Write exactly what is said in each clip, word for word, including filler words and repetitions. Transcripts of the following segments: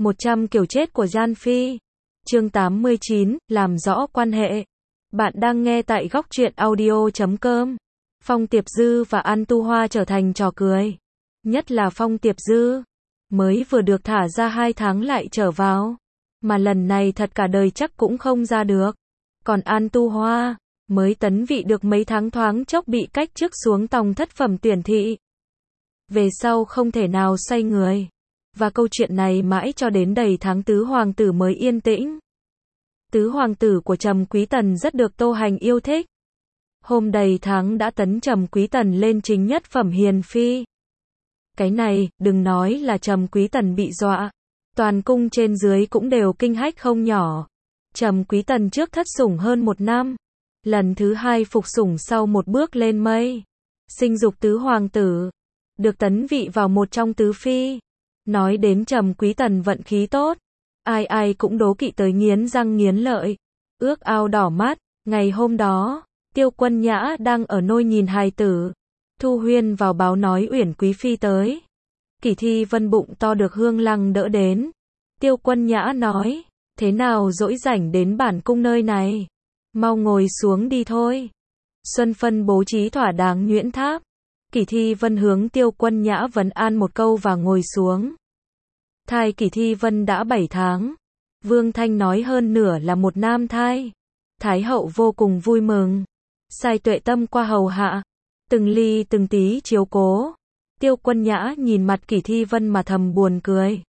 một trăm kiểu chết của Gian Phi. Chương tám mươi chín, làm rõ quan hệ. Bạn đang nghe tại góc truyện audio chấm com. Phong Tiệp Dư và An Tu Hoa trở thành trò cười. Nhất là Phong Tiệp Dư. Mới vừa được thả ra hai tháng lại trở vào. Mà lần này thật cả đời chắc cũng không ra được. Còn An Tu Hoa, mới tấn vị được mấy tháng thoáng chốc bị cách chức xuống tòng thất phẩm tuyển thị. Về sau không thể nào xoay người. Và câu chuyện này mãi cho đến đầy tháng tứ hoàng tử mới yên tĩnh. Tứ hoàng tử của Trầm Quý Tần rất được Tô Hành yêu thích. Hôm đầy tháng đã tấn Trầm Quý Tần lên chính nhất phẩm hiền phi. Cái này, đừng nói là Trầm Quý Tần bị dọa. Toàn cung trên dưới cũng đều kinh hách không nhỏ. Trầm Quý Tần trước thất sủng hơn một năm. Lần thứ hai phục sủng sau một bước lên mây. Sinh dục tứ hoàng tử. Được tấn vị vào một trong tứ phi. Nói đến Trầm Quý Tần vận khí tốt. Ai ai cũng đố kỵ tới nghiến răng nghiến lợi. Ước ao đỏ mắt. Ngày hôm đó, Tiêu Quân Nhã đang ở nôi nhìn hài tử. Thu Huyên vào báo nói Uyển Quý Phi tới. Kỷ Thi Vân bụng to được Hương Lăng đỡ đến. Tiêu Quân Nhã nói, thế nào dỗi rảnh đến bản cung nơi này? Mau ngồi xuống đi thôi. Xuân phân bố trí thỏa đáng nhuyễn tháp. Kỷ Thi Vân hướng Tiêu Quân Nhã vấn an một câu và ngồi xuống. Thai Kỷ Thi Vân đã bảy tháng. Vương Thanh nói hơn nửa là một nam thai. Thái hậu vô cùng vui mừng. Sai Tuệ Tâm qua hầu hạ. Từng ly từng tí chiếu cố. Tiêu Quân Nhã nhìn mặt Kỷ Thi Vân mà thầm buồn cười.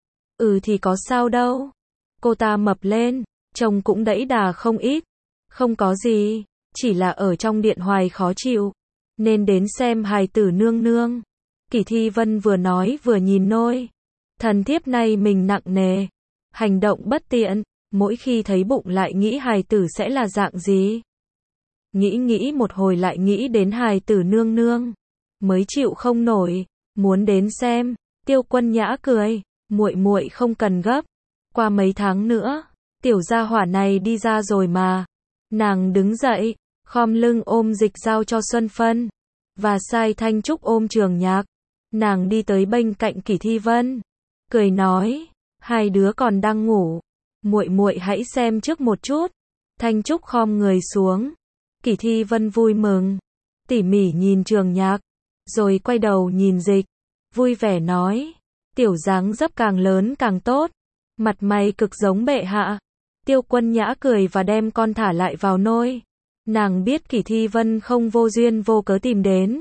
Ừ thì có sao đâu. Cô ta mập lên, chồng cũng đẫy đà không ít. Không có gì, chỉ là ở trong điện hoài khó chịu. Nên đến xem hài tử nương nương. Kỷ Thi Vân vừa nói vừa nhìn nôi. Thần thiếp này mình nặng nề. Hành động bất tiện. Mỗi khi thấy bụng lại nghĩ hài tử sẽ là dạng gì. Nghĩ nghĩ một hồi lại nghĩ đến hài tử nương nương. Mới chịu không nổi. Muốn đến xem. Tiêu Quân Nhã cười. Muội muội không cần gấp. Qua mấy tháng nữa. Tiểu gia hỏa này đi ra rồi mà. Nàng đứng dậy. Khom lưng ôm Dịch giao cho Xuân Phân. Và sai Thanh Trúc ôm Trường Nhạc. Nàng đi tới bên cạnh Kỷ Thi Vân. Cười nói. Hai đứa còn đang ngủ. Muội muội hãy xem trước một chút. Thanh Trúc khom người xuống. Kỷ Thi Vân vui mừng. Tỉ mỉ nhìn Trường Nhạc. Rồi quay đầu nhìn Dịch. Vui vẻ nói. Tiểu dáng dấp càng lớn càng tốt. Mặt mày cực giống bệ hạ. Tiêu Quân Nhã cười và đem con thả lại vào nôi. Nàng biết Kỷ Thi Vân không vô duyên vô cớ tìm đến.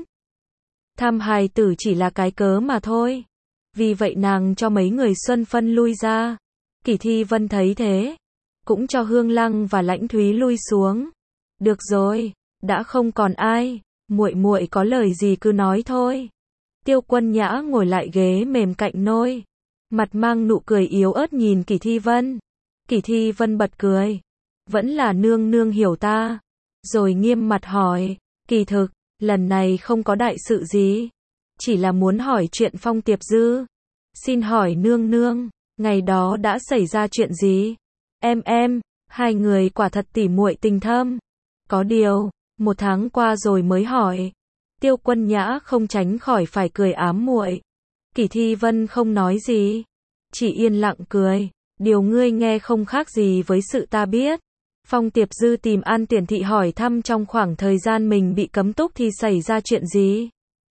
Thăm hài tử chỉ là cái cớ mà thôi. Vì vậy nàng cho mấy người Xuân Phân lui ra. Kỷ Thi Vân thấy thế. Cũng cho Hương Lăng và Lãnh Thúy lui xuống. Được rồi, đã không còn ai. Muội muội có lời gì cứ nói thôi. Tiêu Quân Nhã ngồi lại ghế mềm cạnh nôi. Mặt mang nụ cười yếu ớt nhìn Kỷ Thi Vân. Kỷ Thi Vân bật cười. Vẫn là nương nương hiểu ta. Rồi nghiêm mặt hỏi. Kỳ thực, lần này không có đại sự gì. Chỉ là muốn hỏi chuyện Phong Tiệp Dư. Xin hỏi nương nương, ngày đó đã xảy ra chuyện gì? Em em, hai người quả thật tỉ muội tình thâm. Có điều, một tháng qua rồi mới hỏi. Tiêu Quân Nhã không tránh khỏi phải cười ám muội. Kỷ Thi Vân không nói gì. Chỉ yên lặng cười. Điều ngươi nghe không khác gì với sự ta biết. Phong Tiệp Dư tìm An Tuyển Thị hỏi thăm trong khoảng thời gian mình bị cấm túc thì xảy ra chuyện gì.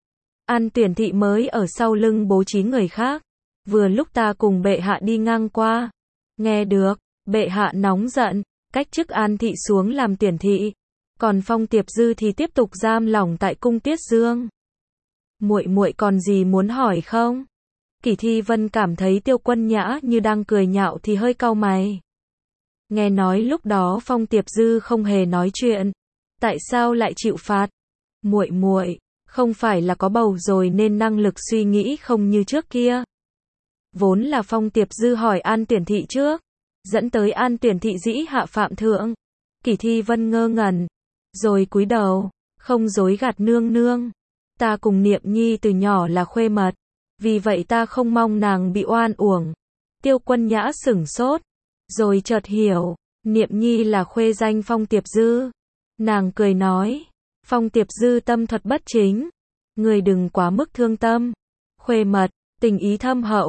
An Tuyển Thị mới ở sau lưng bố trí người khác. Vừa lúc ta cùng bệ hạ đi ngang qua. Nghe được, bệ hạ nóng giận, cách chức An Thị xuống làm Tuyển Thị. Còn Phong Tiệp Dư thì tiếp tục giam lỏng tại cung Tiết Dương. Muội muội còn gì muốn hỏi không? Kỷ Thi Vân cảm thấy Tiêu Quân Nhã như đang cười nhạo thì hơi cau mày. Nghe nói lúc đó Phong Tiệp Dư không hề nói chuyện. Tại sao lại chịu phạt? Muội muội, không phải là có bầu rồi nên năng lực suy nghĩ không như trước kia. Vốn là Phong Tiệp Dư hỏi An Tuyển Thị trước. Dẫn tới An Tuyển Thị dĩ hạ phạm thượng. Kỷ Thi Vân ngơ ngẩn. Rồi cúi đầu. Không dối gạt nương nương. Ta cùng Niệm Nhi từ nhỏ là khuê mật. Vì vậy ta không mong nàng bị oan uổng. Tiêu Quân Nhã sửng sốt. Rồi chợt hiểu. Niệm Nhi là khuê danh Phong Tiệp Dư. Nàng cười nói. Phong Tiệp Dư tâm thuật bất chính. Người đừng quá mức thương tâm. Khuê mật, tình ý thâm hậu.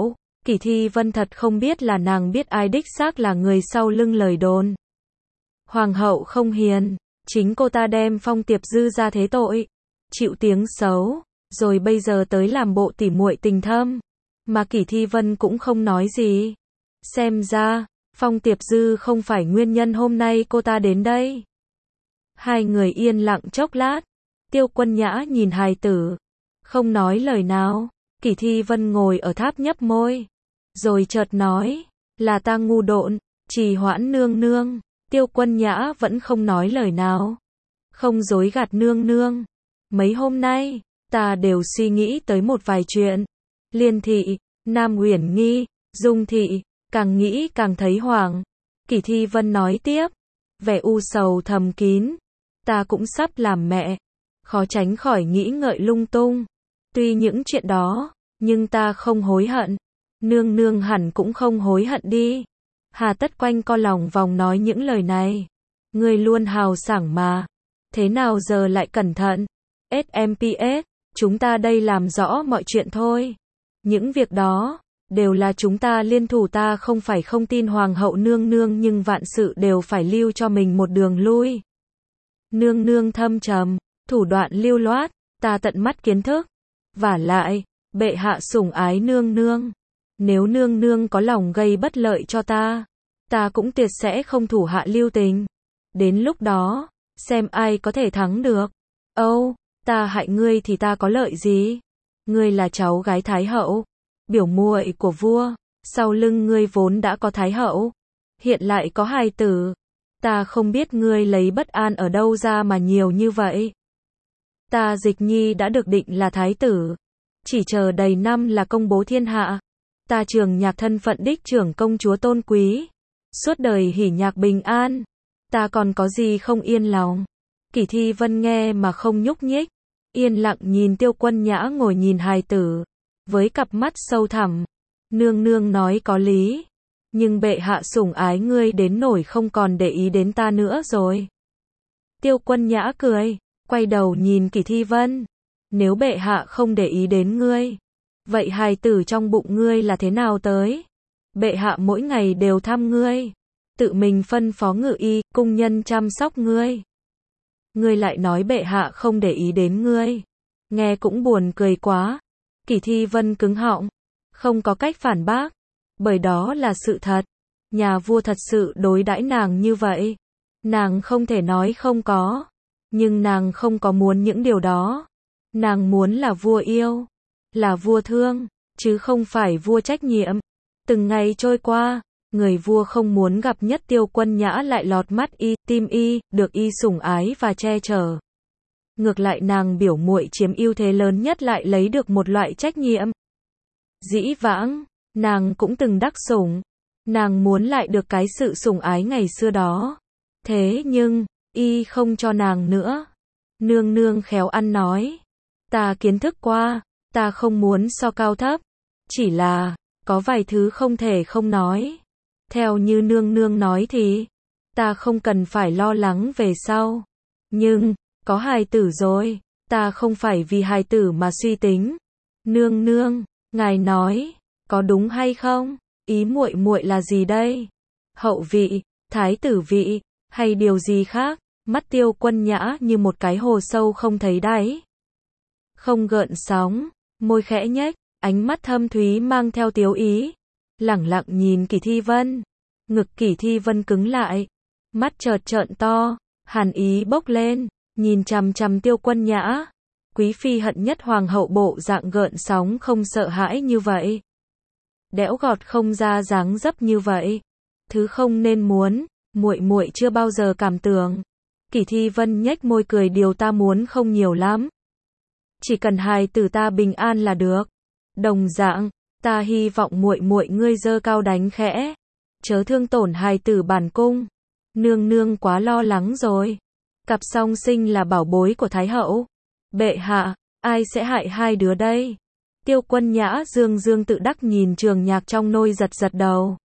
Kỷ Thi Vân thật không biết là nàng biết ai đích xác là người sau lưng lời đồn. Hoàng hậu không hiền, chính cô ta đem Phong Tiệp Dư ra thế tội, chịu tiếng xấu, rồi bây giờ tới làm bộ tỉ muội tình thâm, mà Kỷ Thi Vân cũng không nói gì. Xem ra, Phong Tiệp Dư không phải nguyên nhân hôm nay cô ta đến đây. Hai người yên lặng chốc lát, Tiêu Quân Nhã nhìn hài tử, không nói lời nào. Kỷ Thi Vân ngồi ở tháp nhấp môi, rồi chợt nói, là ta ngu độn, trì hoãn nương nương. Tiêu Quân Nhã vẫn không nói lời nào, không dối gạt nương nương. Mấy hôm nay, ta đều suy nghĩ tới một vài chuyện. Liên thị, Nam Uyển Nghi, Dung thị, càng nghĩ càng thấy hoảng. Kỷ Thi Vân nói tiếp, vẻ u sầu thầm kín. Ta cũng sắp làm mẹ, khó tránh khỏi nghĩ ngợi lung tung. Tuy những chuyện đó, nhưng ta không hối hận. Nương nương hẳn cũng không hối hận đi. Hà tất quanh co lòng vòng nói những lời này. Ngươi luôn hào sảng mà. Thế nào giờ lại cẩn thận? ét em pê ét, chúng ta đây làm rõ mọi chuyện thôi. Những việc đó, đều là chúng ta liên thủ, ta không phải không tin Hoàng hậu nương nương, nhưng vạn sự đều phải lưu cho mình một đường lui. Nương nương thâm trầm, thủ đoạn lưu loát, ta tận mắt kiến thức. Vả lại, bệ hạ sủng ái nương nương. Nếu nương nương có lòng gây bất lợi cho ta, ta cũng tuyệt sẽ không thủ hạ lưu tình. Đến lúc đó, xem ai có thể thắng được. Âu, ta hại ngươi thì ta có lợi gì? Ngươi là cháu gái Thái hậu, biểu muội của vua, sau lưng ngươi vốn đã có Thái hậu, hiện lại có hài tử. Ta không biết ngươi lấy bất an ở đâu ra mà nhiều như vậy. Ta Dịch Nhi đã được định là thái tử, chỉ chờ đầy năm là công bố thiên hạ. Ta Trường Nhạc thân phận đích trưởng công chúa tôn quý, suốt đời hỉ nhạc bình an. Ta còn có gì không yên lòng? Kỷ Thi Vân nghe mà không nhúc nhích, yên lặng nhìn Tiêu Quân Nhã ngồi nhìn hài tử, với cặp mắt sâu thẳm. Nương nương nói có lý, nhưng bệ hạ sủng ái ngươi đến nỗi không còn để ý đến ta nữa rồi. Tiêu Quân Nhã cười, quay đầu nhìn Kỷ Thi Vân. Nếu bệ hạ không để ý đến ngươi, vậy hài tử trong bụng ngươi là thế nào tới? Bệ hạ mỗi ngày đều thăm ngươi, tự mình phân phó ngự y, cung nhân chăm sóc ngươi. Ngươi lại nói bệ hạ không để ý đến ngươi. Nghe cũng buồn cười quá. Kỷ Thi Vân cứng họng, không có cách phản bác, bởi đó là sự thật. Nhà vua thật sự đối đãi nàng như vậy. Nàng không thể nói không có, nhưng nàng không có muốn những điều đó. Nàng muốn là vua yêu, là vua thương, chứ không phải vua trách nhiệm. Từng ngày trôi qua, người vua không muốn gặp nhất Tiêu Quân Nhã lại lọt mắt y, tim y, được y sủng ái và che chở. Ngược lại nàng biểu muội chiếm ưu thế lớn nhất lại lấy được một loại trách nhiệm. Dĩ vãng, nàng cũng từng đắc sủng, nàng muốn lại được cái sự sủng ái ngày xưa đó. Thế nhưng, y không cho nàng nữa. Nương nương khéo ăn nói. Ta kiến thức qua, ta không muốn so cao thấp. Chỉ là, có vài thứ không thể không nói. Theo như nương nương nói thì, ta không cần phải lo lắng về sau. Nhưng, có hài tử rồi, ta không phải vì hài tử mà suy tính. Nương nương, ngài nói, có đúng hay không? Ý muội muội là gì đây? Hậu vị, thái tử vị, hay điều gì khác? Mắt Tiêu Quân Nhã như một cái hồ sâu không thấy đáy. Không gợn sóng, môi khẽ nhếch, ánh mắt thâm thúy mang theo tiếu ý. Lẳng lặng nhìn Kỷ Thi Vân. Ngực Kỷ Thi Vân cứng lại, mắt chợt trợn to, hàn ý bốc lên, nhìn chằm chằm Tiêu Quân Nhã. Quý phi hận nhất hoàng hậu bộ dạng gợn sóng không sợ hãi như vậy. Đẽo gọt không ra dáng dấp như vậy. Thứ không nên muốn, muội muội chưa bao giờ cảm tưởng. Kỷ Thi Vân nhếch môi cười, điều ta muốn không nhiều lắm. Chỉ cần hài tử ta bình an là được. Đồng dạng, ta hy vọng muội muội ngươi giơ cao đánh khẽ, chớ thương tổn hài tử bản cung. Nương nương quá lo lắng rồi. Cặp song sinh là bảo bối của Thái hậu. Bệ hạ, ai sẽ hại hai đứa đây? Tiêu Quân Nhã dương dương tự đắc nhìn Trường Nhạc trong nôi, giật giật đầu.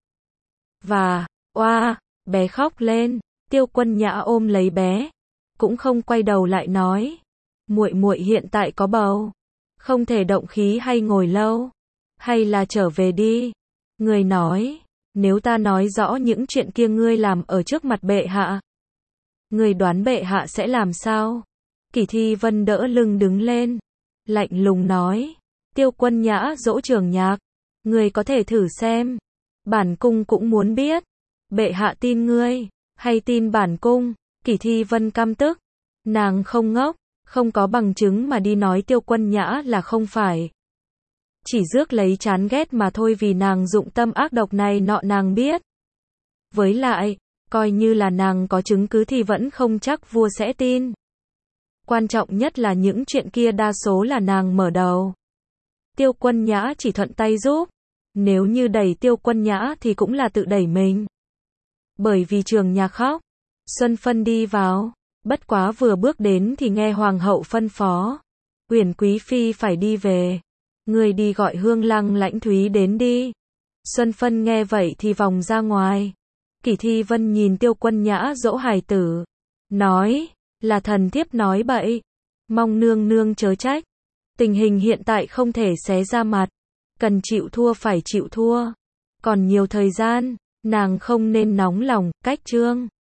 Và, oa, bé khóc lên. Tiêu Quân Nhã ôm lấy bé, cũng không quay đầu lại nói, muội muội hiện tại có bầu, không thể động khí hay ngồi lâu, hay là trở về đi. Người nói, nếu ta nói rõ những chuyện kia ngươi làm ở trước mặt bệ hạ, người đoán bệ hạ sẽ làm sao? Kỷ Thi Vân đỡ lưng đứng lên, lạnh lùng nói, Tiêu Quân Nhã dỗ Trường Nhạc, người có thể thử xem. Bản cung cũng muốn biết, bệ hạ tin ngươi, hay tin bản cung? Kỷ Thi Vân căm tức, nàng không ngốc, không có bằng chứng mà đi nói Tiêu Quân Nhã là không phải. Chỉ rước lấy chán ghét mà thôi, vì nàng dụng tâm ác độc này nọ nàng biết. Với lại, coi như là nàng có chứng cứ thì vẫn không chắc vua sẽ tin. Quan trọng nhất là những chuyện kia đa số là nàng mở đầu. Tiêu Quân Nhã chỉ thuận tay giúp. Nếu như đẩy Tiêu Quân Nhã thì cũng là tự đẩy mình. Bởi vì Trường Nhạc khóc, Xuân Phân đi vào. Bất quá vừa bước đến thì nghe hoàng hậu phân phó, Uyển quý phi phải đi về. Người đi gọi Hương Lăng Lãnh Thúy đến đi. Xuân Phân nghe vậy thì vòng ra ngoài. Kỷ Thi Vân nhìn Tiêu Quân Nhã dỗ hài tử, nói, là thần thiếp nói bậy, mong nương nương chớ trách. Tình hình hiện tại không thể xé ra mặt, cần chịu thua phải chịu thua. Còn nhiều thời gian, nàng không nên nóng lòng, cách chương.